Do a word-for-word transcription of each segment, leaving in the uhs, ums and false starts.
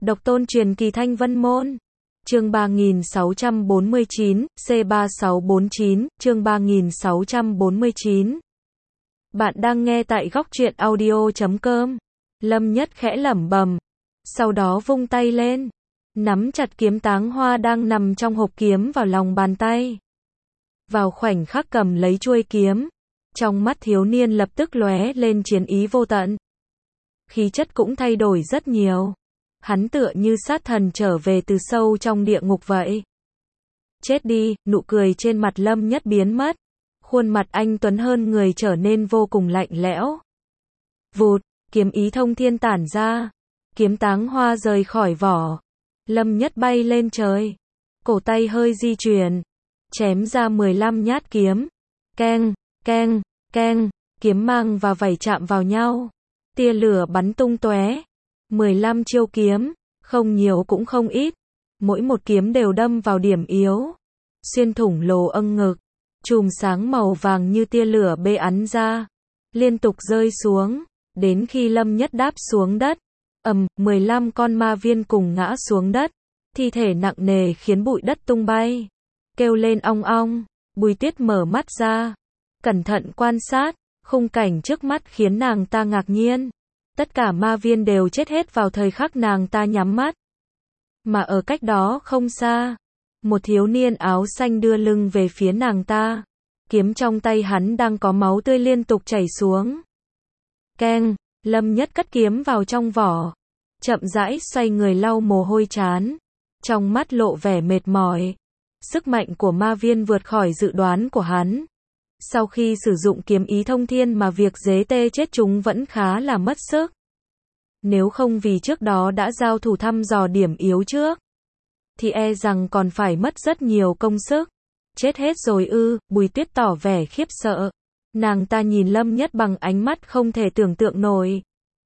Độc tôn truyền kỳ Thanh Vân Môn. Chương ba nghìn sáu trăm bốn mươi chín, C ba sáu bốn chín, chương ba nghìn sáu trăm bốn mươi chín. Bạn đang nghe tại góc truyện audio chấm com. Lâm Nhất khẽ lẩm bẩm, sau đó vung tay lên, nắm chặt kiếm táng hoa đang nằm trong hộp kiếm vào lòng bàn tay. Vào khoảnh khắc cầm lấy chuôi kiếm, trong mắt thiếu niên lập tức lóe lên chiến ý vô tận. Khí chất cũng thay đổi rất nhiều. Hắn tựa như sát thần trở về từ sâu trong địa ngục vậy. Chết đi, nụ cười trên mặt Lâm Nhất biến mất. Khuôn mặt anh tuấn hơn người trở nên vô cùng lạnh lẽo. Vụt, kiếm ý thông thiên tản ra. Kiếm táng hoa rời khỏi vỏ. Lâm Nhất bay lên trời. Cổ tay hơi di chuyển. Chém ra mười lăm nhát kiếm. Keng, keng, keng, kiếm mang và vảy chạm vào nhau. Tia lửa bắn tung tóe. mười lăm chiêu kiếm, không nhiều cũng không ít. Mỗi một kiếm đều đâm vào điểm yếu. Xuyên thủng lồ âng ngực. Chùm sáng màu vàng như tia lửa bê ắn ra. Liên tục rơi xuống. Đến khi Lâm Nhất đáp xuống đất. ầm, mười lăm con ma viên cùng ngã xuống đất. Thi thể nặng nề khiến bụi đất tung bay. Kêu lên ong ong. Bùi Tuyết mở mắt ra. Cẩn thận quan sát. Khung cảnh trước mắt khiến nàng ta ngạc nhiên. Tất cả ma viên đều chết hết vào thời khắc nàng ta nhắm mắt. Mà ở cách đó không xa, một thiếu niên áo xanh đưa lưng về phía nàng ta. Kiếm trong tay hắn đang có máu tươi liên tục chảy xuống. Keng, Lâm Nhất cất kiếm vào trong vỏ. Chậm rãi xoay người lau mồ hôi trán. Trong mắt lộ vẻ mệt mỏi. Sức mạnh của ma viên vượt khỏi dự đoán của hắn. Sau khi sử dụng kiếm ý thông thiên mà việc dế tê chết chúng vẫn khá là mất sức. Nếu không vì trước đó đã giao thủ thăm dò điểm yếu trước, thì e rằng còn phải mất rất nhiều công sức. Chết hết rồi ư, Bùi Tuyết tỏ vẻ khiếp sợ. Nàng ta nhìn Lâm Nhất bằng ánh mắt không thể tưởng tượng nổi.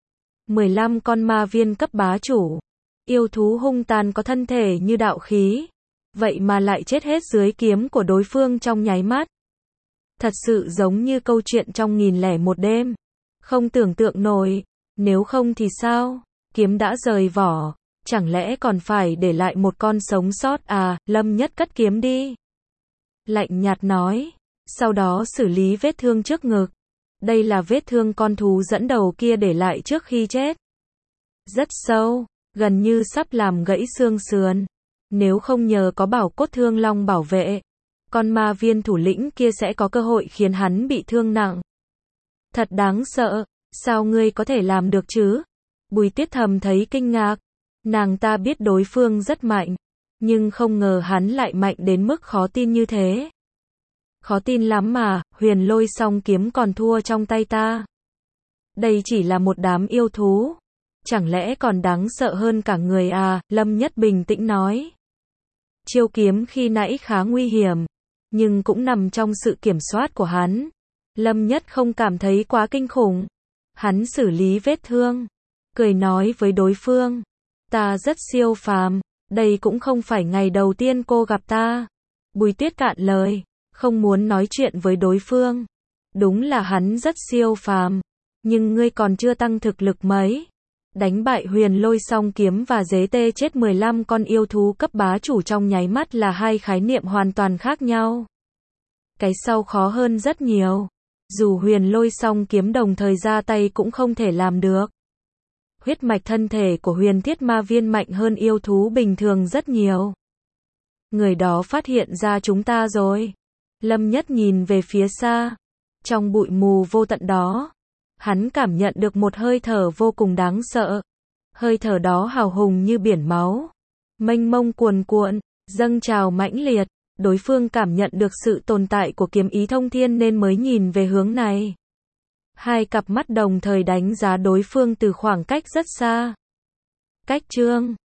mười lăm con ma viên cấp bá chủ. Yêu thú hung tàn có thân thể như đạo khí. Vậy mà lại chết hết dưới kiếm của đối phương trong nháy mắt. Thật sự giống như câu chuyện trong nghìn lẻ một đêm. Không tưởng tượng nổi. Nếu không thì sao? Kiếm đã rời vỏ. Chẳng lẽ còn phải để lại một con sống sót à? Lâm Nhất cất kiếm đi. Lạnh nhạt nói. Sau đó xử lý vết thương trước ngực. Đây là vết thương con thú dẫn đầu kia để lại trước khi chết. Rất sâu. Gần như sắp làm gãy xương sườn. Nếu không nhờ có bảo cốt thương long bảo vệ, con ma viên thủ lĩnh kia sẽ có cơ hội khiến hắn bị thương nặng. Thật đáng sợ, sao ngươi có thể làm được chứ? Bùi Tuyết thầm thấy kinh ngạc. Nàng ta biết đối phương rất mạnh, nhưng không ngờ hắn lại mạnh đến mức khó tin như thế. Khó tin lắm mà, Huyền Lôi song kiếm còn thua trong tay ta. Đây chỉ là một đám yêu thú. Chẳng lẽ còn đáng sợ hơn cả người à? Lâm Nhất bình tĩnh nói. Chiêu kiếm khi nãy khá nguy hiểm, nhưng cũng nằm trong sự kiểm soát của hắn. Lâm Nhất không cảm thấy quá kinh khủng. Hắn xử lý vết thương, cười nói với đối phương. Ta rất siêu phàm, đây cũng không phải ngày đầu tiên cô gặp ta. Bùi Tuyết cạn lời, không muốn nói chuyện với đối phương. Đúng là hắn rất siêu phàm, nhưng ngươi còn chưa tăng thực lực mấy. Đánh bại Huyền Lôi song kiếm và dế tê chết mười lăm con yêu thú cấp bá chủ trong nháy mắt là hai khái niệm hoàn toàn khác nhau. Cái sau khó hơn rất nhiều. Dù Huyền Lôi song kiếm đồng thời ra tay cũng không thể làm được. Huyết mạch thân thể của Huyền Thiết Ma Viên mạnh hơn yêu thú bình thường rất nhiều. Người đó phát hiện ra chúng ta rồi. Lâm Nhất nhìn về phía xa. Trong bụi mù vô tận đó, hắn cảm nhận được một hơi thở vô cùng đáng sợ. Hơi thở đó hào hùng như biển máu. Mênh mông cuồn cuộn, dâng trào mãnh liệt. Đối phương cảm nhận được sự tồn tại của kiếm ý thông thiên nên mới nhìn về hướng này. Hai cặp mắt đồng thời đánh giá đối phương từ khoảng cách rất xa. Cách chương